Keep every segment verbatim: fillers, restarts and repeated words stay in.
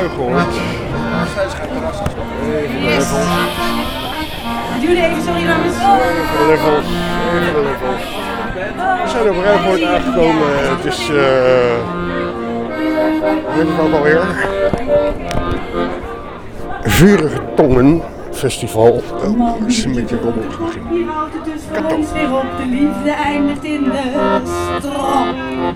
geluid gehoord. Even de levels. Duurde even, sorry dames. Even de levels. Even de levels. We zijn op Ruigoord aangekomen. Het is... Uh, weet het ook alweer? Vurige Tongen Festival. Oh, dat is een beetje rommelig misschien. Hier houdt het dus voor ons weer op. De liefde eindigt in de strop.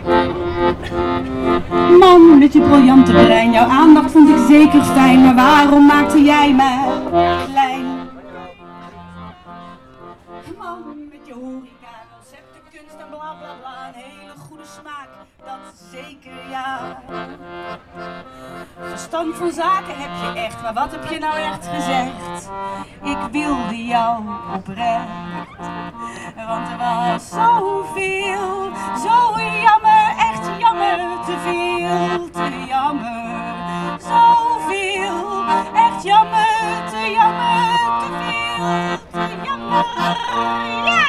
Man, met je briljante brein, jouw aandacht vond ik zeker fijn. Maar waarom maakte jij mij klein? Man, met je horeca, concepten, kunst en bla bla bla. Een hele goede smaak, dat zeker ja. Verstand van zaken heb je echt, maar wat heb je nou echt gezegd? Ik wilde jou oprecht, want er was zoveel, zo jammer, echt jammer, te veel, te jammer. Zoveel, echt jammer, te jammer, te veel, te jammer, ja!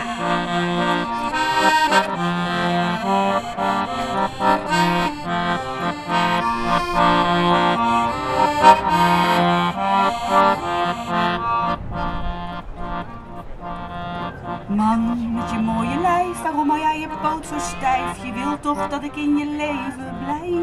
Man, met je mooie lijf, waarom hou jij je poot zo stijf? Je wilt toch dat ik in je leven blijf?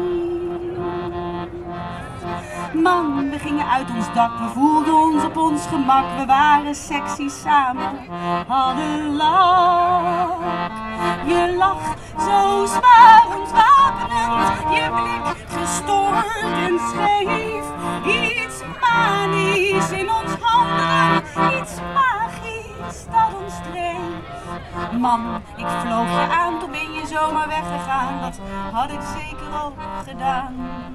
Man, we gingen uit ons dak, we voelden ons op ons gemak. We waren sexy samen, hadden lach. Je lach zo zwaar ontwapenend, je blik gestoord en scheef. Iets manisch in ons handen, iets magisch dat ons dreef. Man, ik vloog je aan, toen ben je zomaar weggegaan. Dat had ik zeker ook gedaan.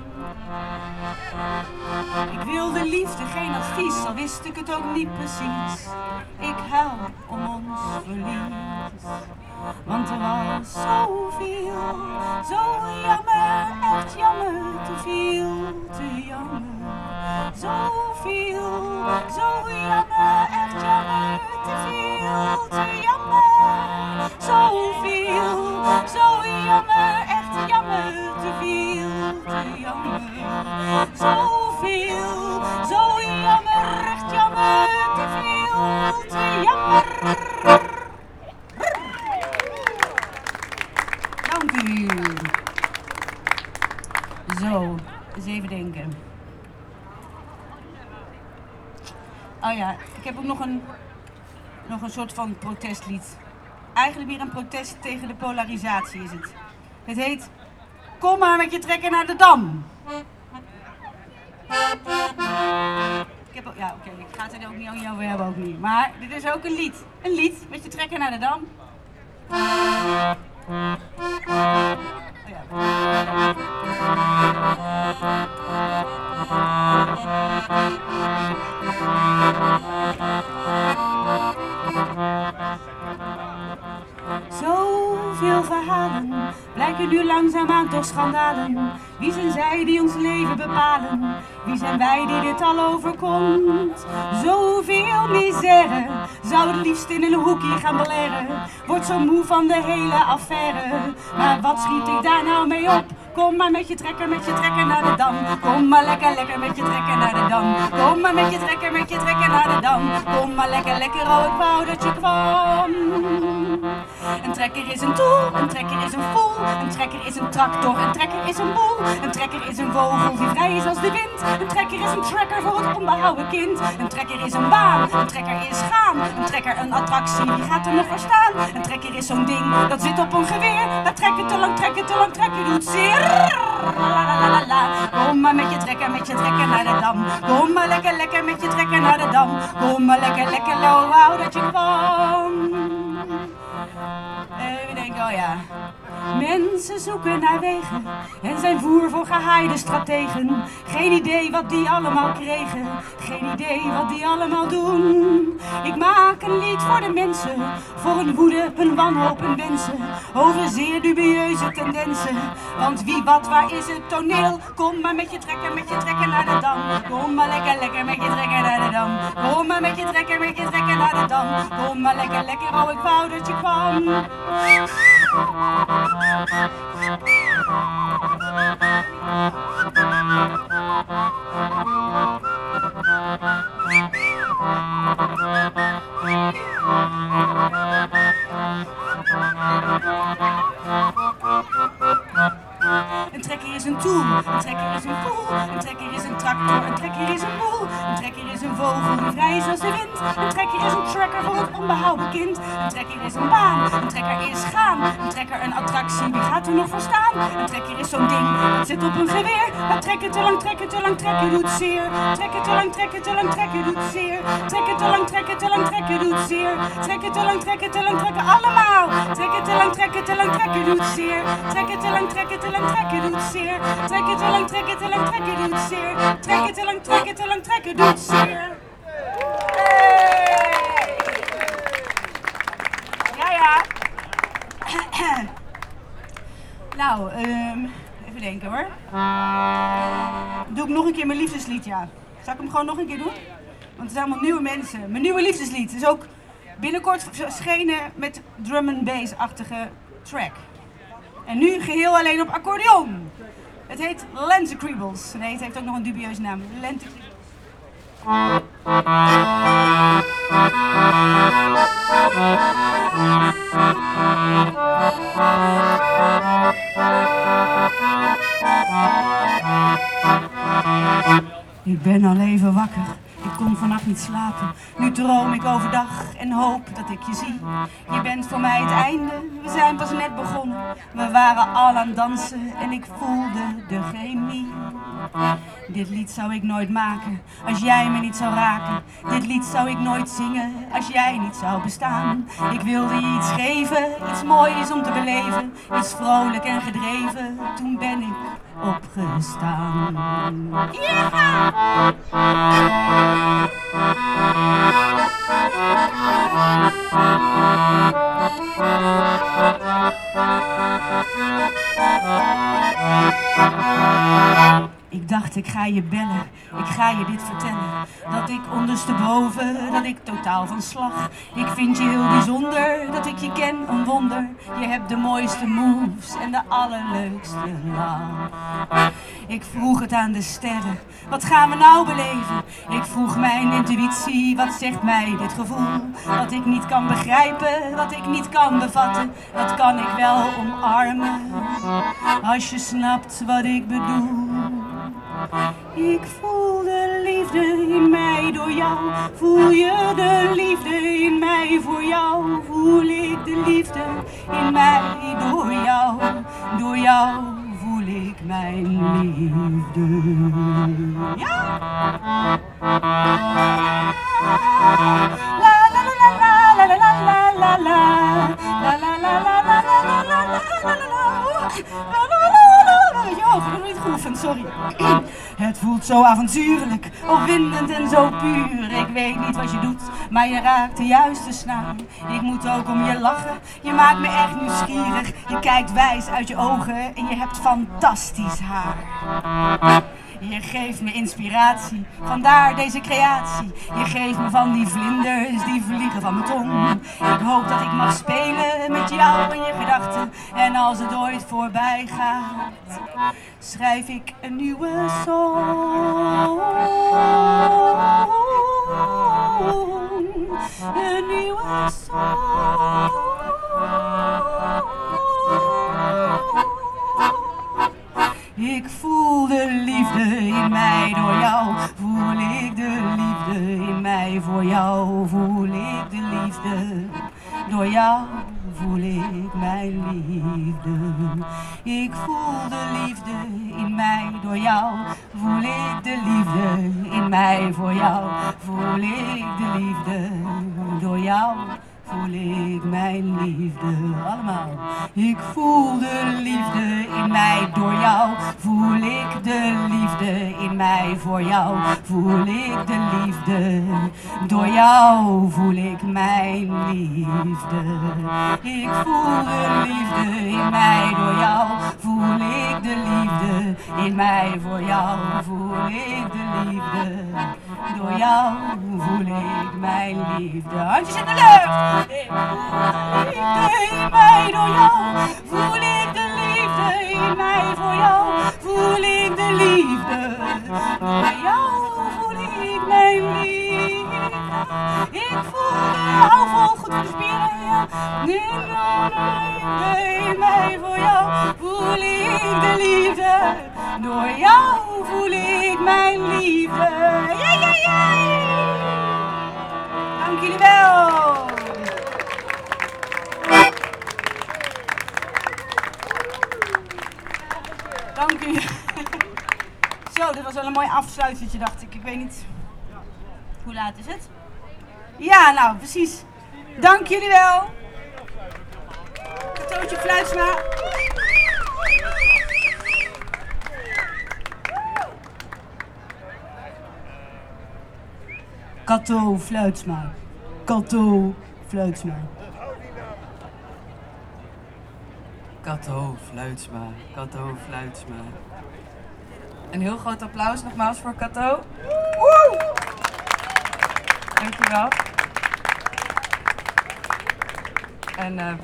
Ik wilde liefde, geen advies, al wist ik het ook niet precies. Ik huil om ons verlies, want er was zoveel, zo jammer, echt jammer, te veel, te jammer. Zoveel, zo jammer, echt jammer, te veel, te jammer. Zoveel, zo jammer, echt jammer, te veel, te jammer. Zoveel, zo jammer, echt jammer, te veel, te jammer. Dank u. Zo, eens even denken. Oh ja, ik heb ook nog een, nog een soort van protestlied. Eigenlijk meer een protest tegen de polarisatie is het. Het heet Kom maar met je trekker naar de Dam. Ik heb ook, ja oké, okay, ik ga het er ook niet over hebben, ook niet. Maar dit is ook een lied. Een lied met je trekker naar de Dam. Oh ja. Zoveel verhalen blijken nu langzaamaan toch schandalen. Wie zijn zij die ons leven bepalen? Wie zijn wij die dit al overkomt? Zoveel misère, zou het liefst in een hoekje gaan beleren. Word zo moe van de hele affaire, maar wat schiet ik daar nou mee op? Kom maar met je trekker, met je trekker naar de Dam. Kom maar lekker, lekker met je trekker naar de Dam. Kom maar met je trekker, met je trekker naar de Dam. Kom maar lekker, lekker, oh ik wou dat je kwam. Een trekker is een tool, een trekker is een voel. Een trekker is een tractor, een trekker is een boel. Een trekker is een vogel die vrij is als de wind. Een trekker is een trekker voor het onbehouden kind. Een trekker is een baan, een trekker is gaan. Een trekker een attractie, wie gaat er nog voor staan? Een trekker is zo'n ding, dat zit op een geweer. Dat trekken te lang, trekken te lang, trekken doet zeer. La, la, la, la. Kom maar met je trekker, met je trekker naar de Dam. Kom maar lekker, lekker met je trekker naar de Dam. Kom maar lekker, lekker, low, wou dat je kwam. Even denken, oh ja. Mensen zoeken naar wegen en zijn voer voor gehaaide strategen. Geen idee wat die allemaal kregen, geen idee wat die allemaal doen. Ik maak een lied voor de mensen, voor hun woede, hun wanhoop en wensen. Over zeer dubieuze tendensen, want wie, wat, waar is het toneel? Kom maar met je trekker, met je trekker naar de Dam. Kom maar lekker, lekker met je trekker naar de Dam. Kom maar met je trekker, met je trekker naar de Dam. Kom maar lekker, lekker, oh ik wou dat je kwam. Een trekker is een tool, een trekker is een poel. Een trekker is een tractor, een trekker is een boel. Een trekker is een vogel die vrij is als de wind. Een trekker is een tracker voor het onbehouden kind. Een trekker is een baan, een trekker is gaan. Een trekker een attractie, wie gaat er nog voor staan? Een trekker is zo'n ding, dat zit op een geweer. Maar trekken te lang, trekken te lang, trekken doet zeer. Trekken te lang, trekken te lang, trekken doet zeer. Trekken te lang, trekken te lang, trekken doet zeer. Trekken te lang, trekken te lang, trekken allemaal. Trekken te lang, trekken te lang, trekken doet zeer. Trekken te lang, trekken te lang, trekken doet zeer. Trekken te lang, trekken te lang, trekken doet zeer. Trekken te lang, trekken te lang, trekken doet zeer. Ja, ja. Nou, um, even denken hoor. Doe ik nog een keer mijn liefdeslied, ja. Zal ik hem gewoon nog een keer doen? Want het zijn allemaal nieuwe mensen. Mijn nieuwe liefdeslied is ook binnenkort verschenen met drum and bass-achtige track. En nu geheel alleen op accordeon. Het heet Lenticreebles. Nee, het heeft ook nog een dubieuze naam. Lenticreebles. Ik ben al even wakker, ik kon vannacht niet slapen. Nu droom ik overdag en hoop dat ik je zie. Je bent voor mij het einde, we zijn pas net begonnen. We waren al aan het dansen en ik voelde de chemie. Dit lied zou ik nooit maken als jij me niet zou raken. Dit lied zou ik nooit zingen als jij niet zou bestaan. Ik wilde je iets geven, iets moois om te beleven. Iets vrolijk en gedreven, toen ben ik opgestaan. Ja! Ik dacht, ik ga je bellen, ik ga je dit vertellen. Dat ik ondersteboven, dat ik totaal van slag. Ik vind je heel bijzonder, dat ik je ken, een wonder. Je hebt de mooiste moves en de allerleukste lach. Ik vroeg het aan de sterren, wat gaan we nou beleven? Ik vroeg mijn intuïtie, wat zegt mij dit gevoel? Wat ik niet kan begrijpen, wat ik niet kan bevatten, dat kan ik wel omarmen. Als je snapt wat ik bedoel. Ik voel de liefde in mij door jou. Voel je de liefde in mij voor jou? Voel ik de liefde in mij door jou? Door jou voel ik mijn liefde. Ja! La la la la la la la la la la la la la la la la la la Jo, ik heb nog niet geoefend, sorry. Het voelt zo avontuurlijk, opwindend en zo puur. Ik weet niet wat je doet, maar je raakt de juiste snaar. Ik moet ook om je lachen, je maakt me echt nieuwsgierig. Je kijkt wijs uit je ogen en je hebt fantastisch haar. Je geeft me inspiratie, vandaar deze creatie. Je geeft me van die vlinders die vliegen van mijn tong. Ik hoop dat ik mag spelen met jou en je gedachten. En als het ooit voorbij gaat, schrijf ik een nieuwe song. Een nieuwe song. Ik voel de liefde in mij door jou, voel ik de liefde in mij voor jou, voel ik de liefde door jou, voel ik mijn liefde. Ik voel de liefde in mij door jou, voel ik de liefde in mij voor jou, voel ik de liefde door jou. Voel ik mijn liefde, allemaal. Ik voel de liefde in mij door jou. Voel ik de liefde in mij voor jou. Voel ik de liefde door jou. Voel ik mijn liefde. Ik voel de liefde in mij door jou. Voel ik de liefde in mij voor jou. Voel ik de liefde door jou. Voel ik mijn liefde. Handjes in de lucht! Ik voel de liefde in mij door jou. Voel ik de liefde in mij voor jou. Voel ik de liefde door jou. Voel ik mijn liefde. Ik voel de houvol goed voor de spieren. In mij voor jou. Voel ik de liefde Door jou voel ik mijn liefde. Ja, ja, ja. Dank jullie wel. Dank u. Zo, dit was wel een mooi afsluitertje, dacht ik. Ik weet niet. Hoe laat is het? Ja, nou, precies. Dank jullie wel. Katootje Fluitsma. Kato Fluitsma. Kato Fluitsma. Kato Fluitsma, Kato Fluitsma. Een heel groot applaus nogmaals voor Kato. Woe! Dankjewel. En uh,